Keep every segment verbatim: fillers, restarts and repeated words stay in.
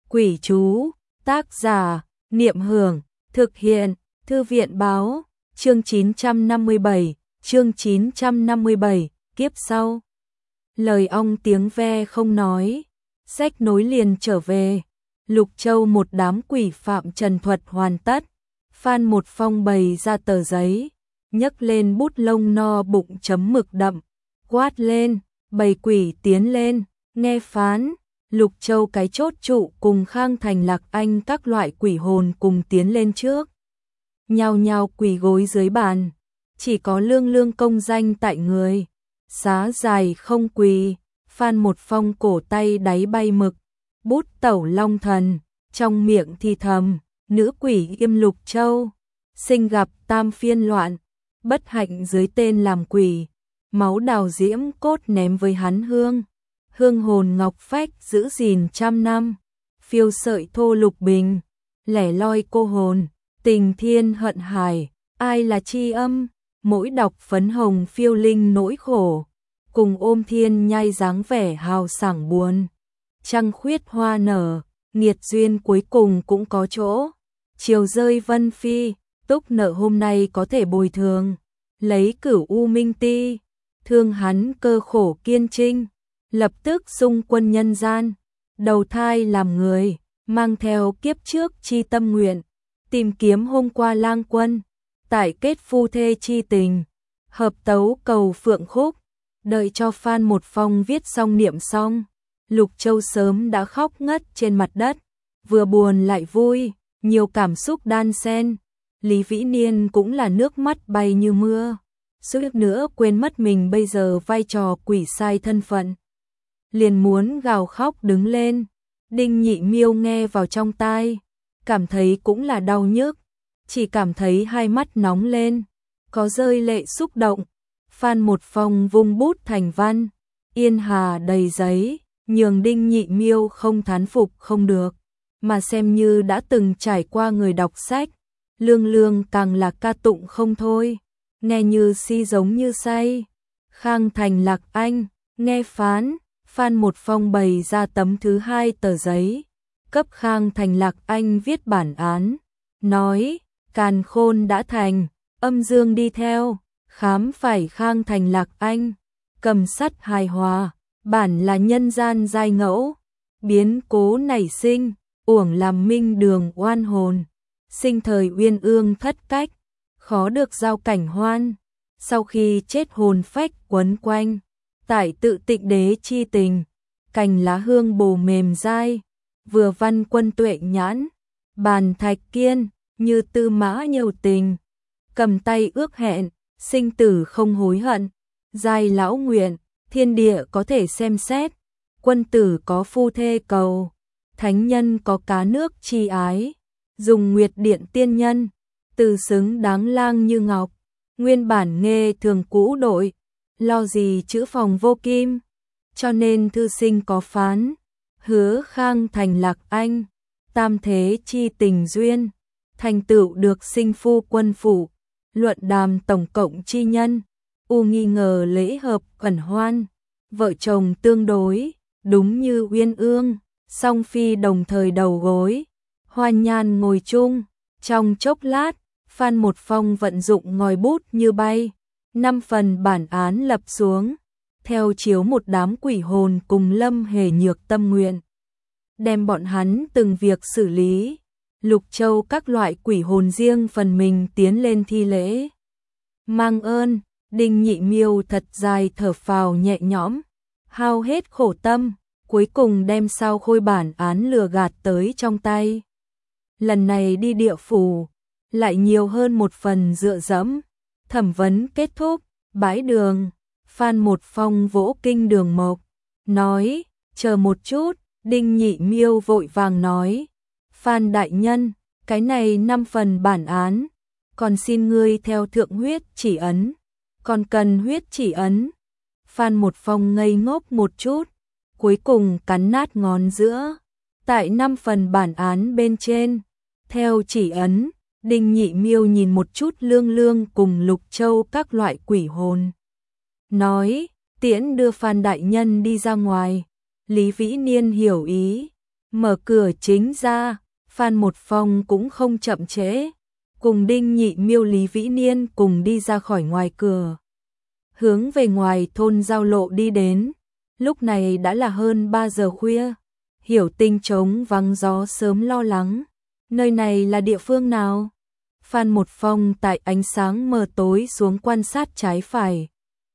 Quỷ chú, tác giả, Niệm Hưởng, thực hiện, Thư viện báo, chương chín trăm năm mươi bảy, chương chín trăm năm mươi bảy, kiếp sau. Lời ong tiếng ve không nói, sách nối liền trở về. Lục Châu một đám quỷ phạm trần thuật hoàn tất. Phan Một Phong bày ra tờ giấy, nhấc lên bút lông no bụng chấm mực đậm, quát lên, bầy quỷ tiến lên, nghe phán. Lục Châu cái chốt trụ cùng Khang Thành Lạc Anh các loại quỷ hồn cùng tiến lên trước. Nhao nhao quỳ gối dưới bàn, chỉ có Lương Lương công danh tại người. Xá dài không quỳ, Phan Một Phong cổ tay đáy bay mực, bút tẩu long thần, trong miệng thì thầm, nữ quỷ Yêm Lục Châu, sinh gặp tam phiên loạn, bất hạnh dưới tên làm quỷ, máu đào diễm cốt ném với hắn hương. Hương hồn ngọc phách giữ gìn trăm năm, phiêu sợi thô lục bình, lẻ loi cô hồn, tình thiên hận hải, ai là chi âm, mỗi đọc phấn hồng phiêu linh nỗi khổ, cùng ôm thiên nhai dáng vẻ hào sảng buồn. Trăng khuyết hoa nở, nghiệt duyên cuối cùng cũng có chỗ, chiều rơi vân phi, túc nợ hôm nay có thể bồi thường, lấy cửu u minh ti, thương hắn cơ khổ kiên trinh. Lập tức xung quân nhân gian, đầu thai làm người, mang theo kiếp trước chi tâm nguyện, tìm kiếm hôm qua lang quân, tại kết phu thê chi tình, hợp tấu cầu phượng khúc, đợi cho Phan Một Phong viết xong niệm xong, Lục Châu sớm đã khóc ngất trên mặt đất, vừa buồn lại vui, nhiều cảm xúc đan xen. Lý Vĩ Niên cũng là nước mắt bay như mưa, suýt nữa quên mất mình bây giờ vai trò quỷ sai thân phận. Liền muốn gào khóc đứng lên, Đinh Nhị Miêu nghe vào trong tai, cảm thấy cũng là đau nhức, chỉ cảm thấy hai mắt nóng lên, có rơi lệ xúc động. Phan Một Phong vung bút thành văn, yên hà đầy giấy, nhường Đinh Nhị Miêu không thán phục không được, mà xem như đã từng trải qua người đọc sách. Lương Lương càng là ca tụng không thôi, nghe như si giống như say. Khang Thành Lạc Anh, nghe phán. Phan Một Phong bày ra tấm thứ hai tờ giấy, cấp Khang Thành Lạc Anh viết bản án, nói, càn khôn đã thành, âm dương đi theo, khám phải Khang Thành Lạc Anh, cầm sắt hài hòa, bản là nhân gian giai ngẫu, biến cố nảy sinh, uổng làm minh đường oan hồn, sinh thời uyên ương thất cách, khó được giao cảnh hoan, sau khi chết hồn phách quấn quanh. Tại tự tịnh đế chi tình, cành lá hương bồ mềm dai, vừa văn quân tuệ nhãn, bàn thạch kiên, như tư mã nhiều tình, cầm tay ước hẹn, sinh tử không hối hận, giai lão nguyện, thiên địa có thể xem xét, quân tử có phu thê cầu, thánh nhân có cá nước chi ái, dùng nguyệt điện tiên nhân, từ xứng đáng lang như ngọc, nguyên bản nghê thường cũ đội. Lo gì chữ phòng vô kim, cho nên thư sinh có phán, hứa Khang Thành Lạc Anh, tam thế chi tình duyên, thành tựu được sinh phu quân phủ, luận đàm tổng cộng chi nhân, u nghi ngờ lễ hợp ẩn hoan, vợ chồng tương đối, đúng như uyên ương, song phi đồng thời đầu gối, hoan nhan ngồi chung, trong chốc lát, Phan Một Phong vận dụng ngòi bút như bay. Năm phần bản án lập xuống, theo chiếu một đám quỷ hồn cùng Lâm Hề Nhược tâm nguyện. Đem bọn hắn từng việc xử lý, Lục Châu các loại quỷ hồn riêng phần mình tiến lên thi lễ. Mang ơn, Đinh Nhị Miêu thật dài thở phào nhẹ nhõm, hao hết khổ tâm, cuối cùng đem sao khôi bản án lừa gạt tới trong tay. Lần này đi địa phủ, lại nhiều hơn một phần dựa dẫm. Thẩm vấn kết thúc, bãi đường, Phan Một Phong vỗ kinh đường mộc, nói, chờ một chút. Đinh Nhị Miêu vội vàng nói, Phan đại nhân, cái này năm phần bản án, còn xin ngươi theo thượng huyết chỉ ấn, còn cần huyết chỉ ấn. Phan Một Phong ngây ngốc một chút, cuối cùng cắn nát ngón giữa, tại năm phần bản án bên trên, theo chỉ ấn. Đinh Nhị Miêu nhìn một chút Lương Lương cùng Lục Châu các loại quỷ hồn, nói, tiễn đưa Phan đại nhân đi ra ngoài. Lý Vĩ Niên hiểu ý, Mở cửa chính ra, Phan Một Phong cũng không chậm trễ, cùng Đinh Nhị Miêu Lý Vĩ Niên cùng đi ra khỏi ngoài cửa. Hướng về ngoài thôn giao lộ đi đến, lúc này đã là hơn ba giờ khuya. Hiểu Tinh trống vắng gió sớm lo lắng, nơi này là địa phương nào? Phan Một Phong tại ánh sáng mờ tối xuống quan sát trái phải.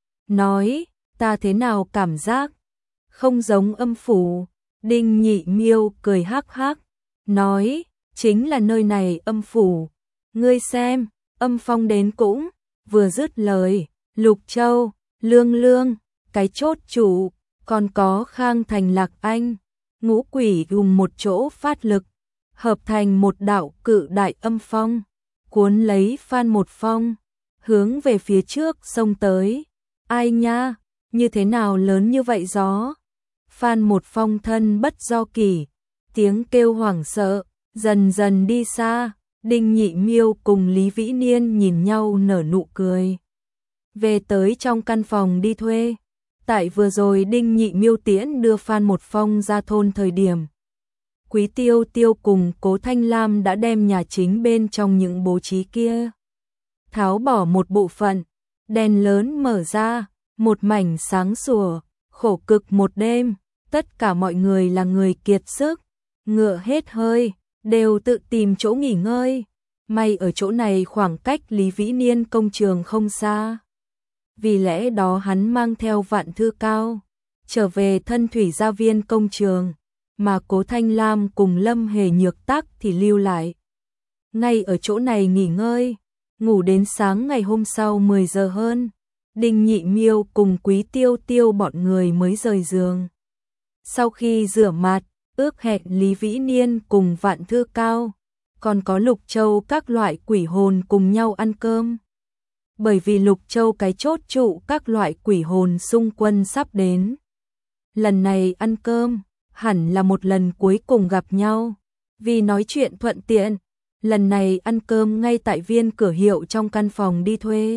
Nói, ta thế nào cảm giác? Không giống âm phủ. Đinh Nhị Miêu cười hắc hắc, nói, chính là nơi này âm phủ. Ngươi xem, âm phong đến cũng, vừa dứt lời, Lục Châu, Lương Lương, cái chốt chủ, còn có Khang Thành Lạc Anh, ngũ quỷ cùng một chỗ phát lực, hợp thành một đạo cự đại âm phong, cuốn lấy Phan Một Phong, hướng về phía trước xông tới. Ai nha, như thế nào lớn như vậy gió? Phan Một Phong thân bất do kỷ, tiếng kêu hoảng sợ, dần dần đi xa. Đinh Nhị Miêu cùng Lý Vĩ Niên nhìn nhau nở nụ cười. Về tới trong căn phòng đi thuê. Tại vừa rồi Đinh Nhị Miêu tiễn đưa Phan Một Phong ra thôn thời điểm, Quý Tiêu Tiêu cùng Cố Thanh Lam đã đem nhà chính bên trong những bố trí kia tháo bỏ một bộ phận, đèn lớn mở ra, một mảnh sáng sủa, khổ cực một đêm, tất cả mọi người là người kiệt sức, ngựa hết hơi, đều tự tìm chỗ nghỉ ngơi. May ở chỗ này khoảng cách Lý Vĩ Niên công trường không xa. Vì lẽ đó hắn mang theo Vạn Thư Cao, trở về Thân Thủy Gia Viên công trường, mà Cố Thanh Lam cùng Lâm Hề Nhược Tắc thì lưu lại. Ngay ở chỗ này nghỉ ngơi, ngủ đến sáng ngày hôm sau mười giờ hơn, Đinh Nhị Miêu cùng Quý Tiêu Tiêu bọn người mới rời giường. Sau khi rửa mặt, ước hẹn Lý Vĩ Niên cùng Vạn Thư Cao, còn có Lục Châu các loại quỷ hồn cùng nhau ăn cơm. Bởi vì Lục Châu cái chốt trụ các loại quỷ hồn xung quân sắp đến. Lần này ăn cơm, hẳn là một lần cuối cùng gặp nhau. Vì nói chuyện thuận tiện, lần này ăn cơm ngay tại viên cửa hiệu trong căn phòng đi thuê.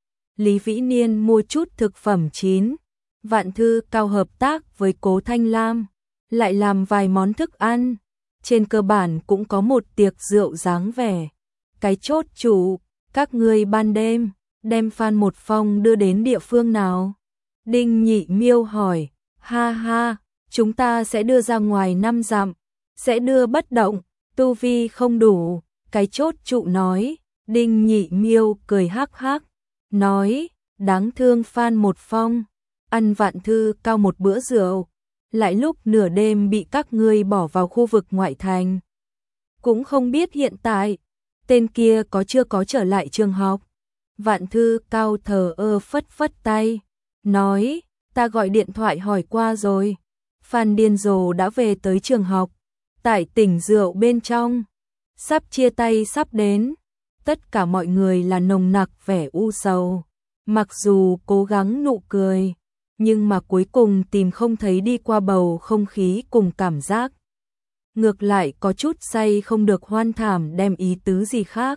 Lý Vĩ Niên mua chút thực phẩm chín, Vạn Thư Cao hợp tác với Cố Thanh Lam, lại làm vài món thức ăn. Trên cơ bản cũng có một tiệc rượu dáng vẻ. Cái chốt chủ, các ngươi ban đêm, đem Phan Một Phong đưa đến địa phương nào? Đinh Nhị Miêu hỏi, ha ha, chúng ta sẽ đưa ra ngoài năm dặm, sẽ đưa bất động, tu vi không đủ. Cái chốt trụ nói. Đinh Nhị Miêu cười hắc hắc, nói, đáng thương Phan Một Phong, ăn Vạn Thư Cao một bữa rượu, lại lúc nửa đêm bị các ngươi bỏ vào khu vực ngoại thành. Cũng không biết hiện tại, tên kia có chưa có trở lại trường học. Vạn Thư Cao thờ ơ phất phất tay, nói, ta gọi điện thoại hỏi qua rồi, Phan điên rồ đã về tới trường học, tại tỉnh rượu bên trong, sắp chia tay sắp đến. Tất cả mọi người là nồng nặc vẻ u sầu, mặc dù cố gắng nụ cười, nhưng mà cuối cùng tìm không thấy đi qua bầu không khí cùng cảm giác. Ngược lại có chút say không được hoan thảm đem ý tứ gì khác.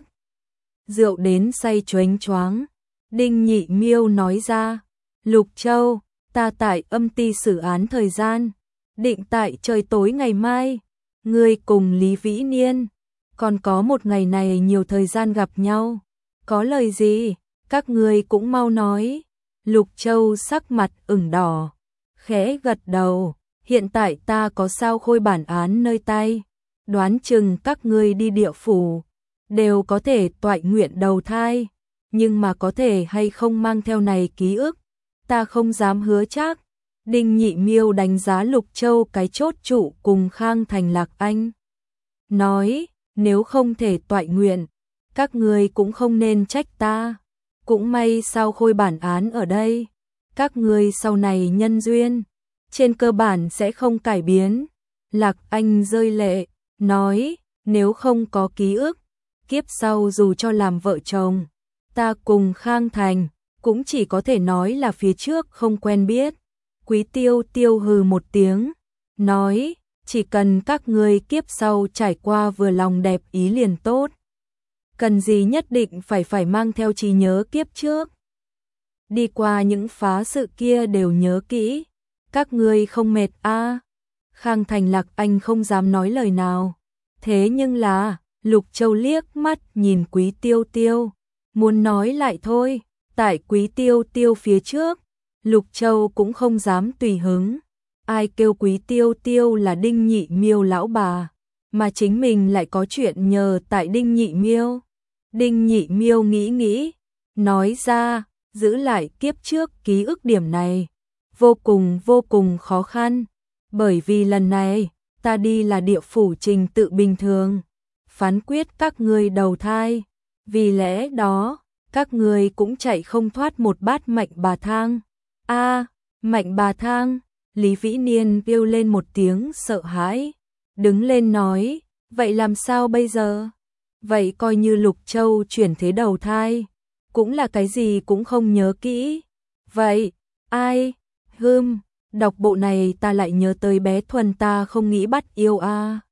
Rượu đến say choáng choáng, Đinh Nhị Miêu nói ra, Lục Châu, ta tại âm ty xử án thời gian, định tại trời tối ngày mai, ngươi cùng Lý Vĩ Niên, còn có một ngày này nhiều thời gian gặp nhau, có lời gì, các ngươi cũng mau nói. Lục Châu sắc mặt ửng đỏ, khẽ gật đầu, hiện tại ta có sao khôi bản án nơi tay, đoán chừng các ngươi đi địa phủ, đều có thể toại nguyện đầu thai, nhưng mà có thể hay không mang theo này ký ức, ta không dám hứa chắc. Đinh Nhị Miêu đánh giá Lục Châu cái chốt trụ cùng Khang Thành Lạc Anh, nói, nếu không thể toại nguyện, các ngươi cũng không nên trách ta. Cũng may sao khôi bản án ở đây, các ngươi sau này nhân duyên, trên cơ bản sẽ không cải biến. Lạc Anh rơi lệ, nói, nếu không có ký ức, kiếp sau dù cho làm vợ chồng, ta cùng Khang Thành, cũng chỉ có thể nói là phía trước không quen biết. Quý Tiêu Tiêu hừ một tiếng, nói, chỉ cần các ngươi kiếp sau trải qua vừa lòng đẹp ý liền tốt. Cần gì nhất định phải phải mang theo trí nhớ kiếp trước. Đi qua những phá sự kia đều nhớ kỹ. Các ngươi không mệt a? À? Khang Thành Lạc anh không dám nói lời nào. Thế nhưng là, Lục Châu liếc mắt nhìn Quý Tiêu Tiêu, muốn nói lại thôi, tại Quý Tiêu Tiêu phía trước, Lục Châu cũng không dám tùy hứng. Ai kêu Quý Tiêu Tiêu là Đinh Nhị Miêu lão bà, mà chính mình lại có chuyện nhờ tại Đinh Nhị Miêu. Đinh Nhị Miêu nghĩ nghĩ, nói ra, giữ lại kiếp trước ký ức điểm này, vô cùng vô cùng khó khăn, bởi vì lần này, ta đi là địa phủ trình tự bình thường, phán quyết các ngươi đầu thai, vì lẽ đó, các ngươi cũng chạy không thoát một bát mạnh bà thang. A, mạnh bà thang, Lý Vĩ Niên kêu lên một tiếng sợ hãi, đứng lên nói, vậy làm sao bây giờ? Vậy coi như Lục Châu chuyển thế đầu thai, cũng là cái gì cũng không nhớ kỹ. Vậy, ai? Hừm, đọc bộ này ta lại nhớ tới bé Thuần ta không nghĩ bắt yêu a.